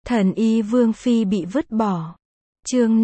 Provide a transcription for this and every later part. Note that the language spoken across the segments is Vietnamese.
Thần y Vương Phi bị vứt bỏ. Chương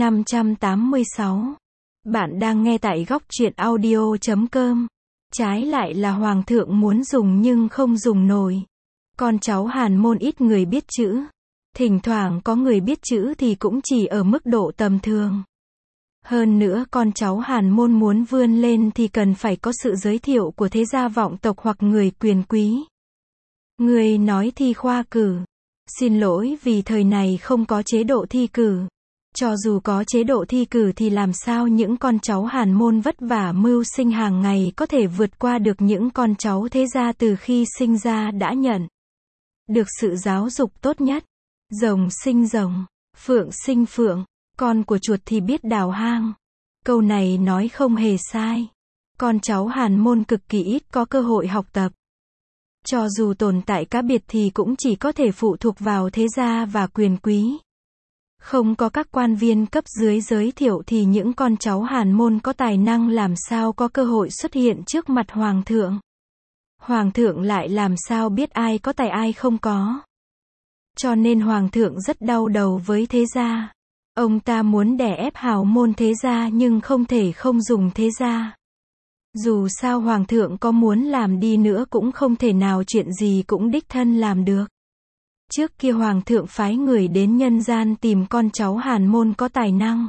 586. Bạn đang nghe tại góc truyện audio.com. Trái lại là Hoàng thượng muốn dùng nhưng không dùng nổi. Con cháu Hàn Môn ít người biết chữ. Thỉnh thoảng có người biết chữ thì cũng chỉ ở mức độ tầm thường. Hơn nữa con cháu Hàn Môn muốn vươn lên thì cần phải có sự giới thiệu của thế gia vọng tộc hoặc người quyền quý. Người nói thi khoa cử. Xin lỗi vì thời này không có chế độ thi cử. Cho dù có chế độ thi cử thì làm sao những con cháu Hàn Môn vất vả mưu sinh hàng ngày có thể vượt qua được những con cháu thế gia từ khi sinh ra đã nhận được sự giáo dục tốt nhất. Rồng sinh rồng, phượng sinh phượng, con của chuột thì biết đào hang. Câu này nói không hề sai. Con cháu Hàn Môn cực kỳ ít có cơ hội học tập. Cho dù tồn tại cá biệt thì cũng chỉ có thể phụ thuộc vào thế gia và quyền quý. Không có các quan viên cấp dưới giới thiệu thì những con cháu Hàn Môn có tài năng làm sao có cơ hội xuất hiện trước mặt Hoàng thượng. Hoàng thượng lại làm sao biết ai có tài ai không có. Cho nên Hoàng thượng rất đau đầu với thế gia. Ông ta muốn đè ép hào môn thế gia nhưng không thể không dùng thế gia. Dù sao Hoàng thượng có muốn làm đi nữa cũng không thể nào chuyện gì cũng đích thân làm được. Trước kia Hoàng thượng phái người đến nhân gian tìm con cháu Hàn Môn có tài năng.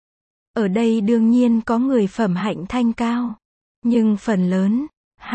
Ở đây đương nhiên có người phẩm hạnh thanh cao. Nhưng phần lớn,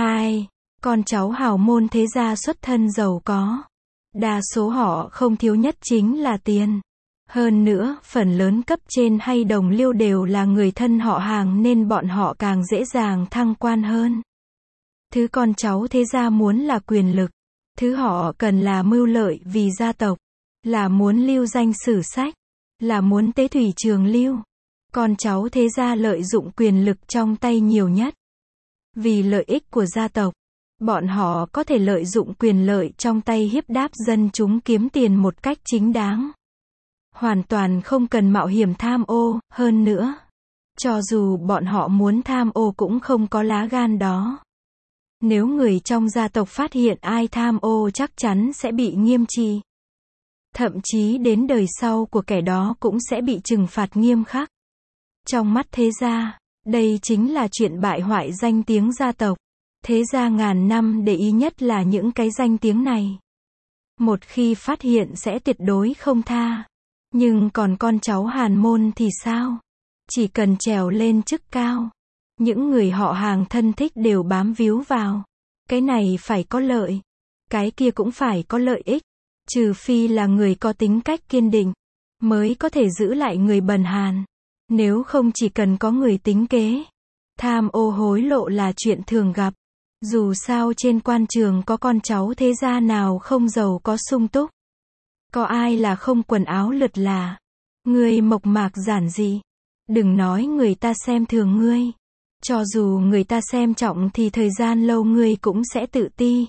con cháu hào môn thế gia xuất thân giàu có. Đa số họ không thiếu nhất chính là tiền. Hơn nữa, phần lớn cấp trên hay đồng liêu đều là người thân họ hàng nên bọn họ càng dễ dàng thăng quan hơn. Thứ con cháu thế gia muốn là quyền lực. Thứ họ cần là mưu lợi vì gia tộc. Là muốn lưu danh sử sách. Là muốn tế thủy trường lưu. Con cháu thế gia lợi dụng quyền lực trong tay nhiều nhất. Vì lợi ích của gia tộc. Bọn họ có thể lợi dụng quyền lợi trong tay hiếp đáp dân chúng kiếm tiền một cách chính đáng. Hoàn toàn không cần mạo hiểm tham ô, hơn nữa. Cho dù bọn họ muốn tham ô cũng không có lá gan đó. Nếu người trong gia tộc phát hiện ai tham ô chắc chắn sẽ bị nghiêm trị. Thậm chí đến đời sau của kẻ đó cũng sẽ bị trừng phạt nghiêm khắc. Trong mắt thế gia, đây chính là chuyện bại hoại danh tiếng gia tộc. Thế gia ngàn năm để ý nhất là những cái danh tiếng này. Một khi phát hiện sẽ tuyệt đối không tha. Nhưng còn con cháu Hàn Môn thì sao? Chỉ cần trèo lên chức cao. Những người họ hàng thân thích đều bám víu vào. Cái này phải có lợi. Cái kia cũng phải có lợi ích. Trừ phi là người có tính cách kiên định. Mới có thể giữ lại người bần hàn. Nếu không chỉ cần có người tính kế. Tham ô hối lộ là chuyện thường gặp. Dù sao trên quan trường có con cháu thế gia nào không giàu có sung túc. Có ai là không quần áo lượt là. Ngươi mộc mạc giản dị. Đừng nói người ta xem thường ngươi. Cho dù người ta xem trọng thì thời gian lâu ngươi cũng sẽ tự ti.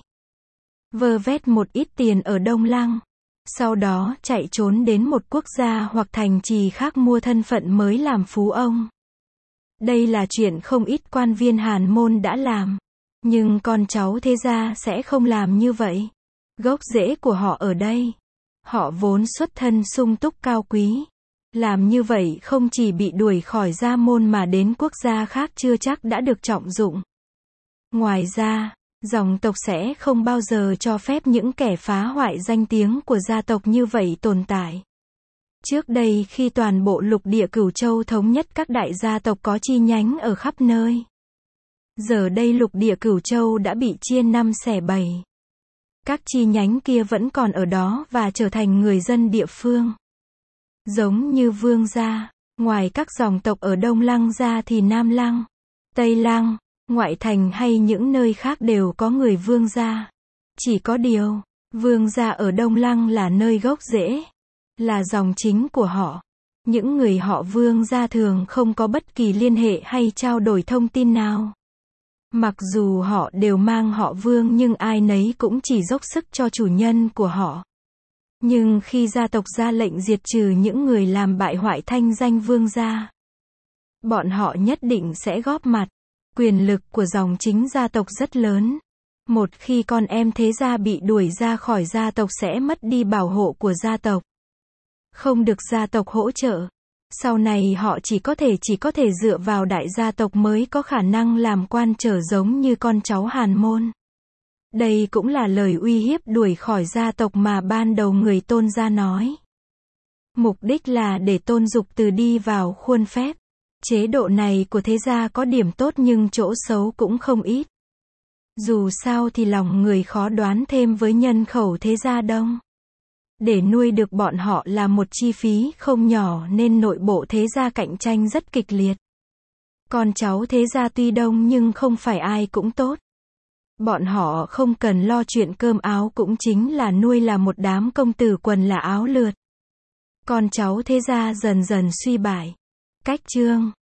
Vơ vét một ít tiền ở Đông Lăng. Sau đó chạy trốn đến một quốc gia hoặc thành trì khác mua thân phận mới làm phú ông. Đây là chuyện không ít quan viên Hàn Môn đã làm. Nhưng con cháu thế gia sẽ không làm như vậy. Gốc rễ của họ ở đây. Họ vốn xuất thân sung túc cao quý. Làm như vậy không chỉ bị đuổi khỏi gia môn mà đến quốc gia khác chưa chắc đã được trọng dụng. Ngoài ra, dòng tộc sẽ không bao giờ cho phép những kẻ phá hoại danh tiếng của gia tộc như vậy tồn tại. Trước đây khi toàn bộ lục địa Cửu Châu thống nhất các đại gia tộc có chi nhánh ở khắp nơi. Giờ đây lục địa Cửu Châu đã bị chia 5 xẻ 7. Các chi nhánh kia vẫn còn ở đó và trở thành người dân địa phương. Giống như Vương gia, ngoài các dòng tộc ở Đông Lăng ra thì Nam Lăng, Tây Lăng, ngoại thành hay những nơi khác đều có người Vương gia. Chỉ có điều, Vương gia ở Đông Lăng là nơi gốc rễ, là dòng chính của họ. Những người họ Vương gia thường không có bất kỳ liên hệ hay trao đổi thông tin nào. Mặc dù họ đều mang họ Vương nhưng ai nấy cũng chỉ dốc sức cho chủ nhân của họ. Nhưng khi gia tộc ra lệnh diệt trừ những người làm bại hoại thanh danh Vương gia, bọn họ nhất định sẽ góp mặt. Quyền lực của dòng chính gia tộc rất lớn. Một khi con em thế gia bị đuổi ra khỏi gia tộc sẽ mất đi bảo hộ của gia tộc. không được gia tộc hỗ trợ. Sau này họ chỉ có thể dựa vào đại gia tộc mới có khả năng làm quan trở giống như con cháu Hàn Môn. Đây cũng là lời uy hiếp đuổi khỏi gia tộc mà ban đầu người Tôn gia nói. Mục đích là để Tôn Dục Từ đi vào khuôn phép. Chế độ này của thế gia có điểm tốt nhưng chỗ xấu cũng không ít. Dù sao thì lòng người khó đoán thêm với nhân khẩu thế gia đông. Để nuôi được bọn họ là một chi phí không nhỏ nên nội bộ thế gia cạnh tranh rất kịch liệt. Con cháu thế gia tuy đông nhưng không phải ai cũng tốt. Bọn họ không cần lo chuyện cơm áo cũng chính là nuôi là một đám công tử quần là áo lượt. Con cháu thế gia dần dần suy bại. Cách chương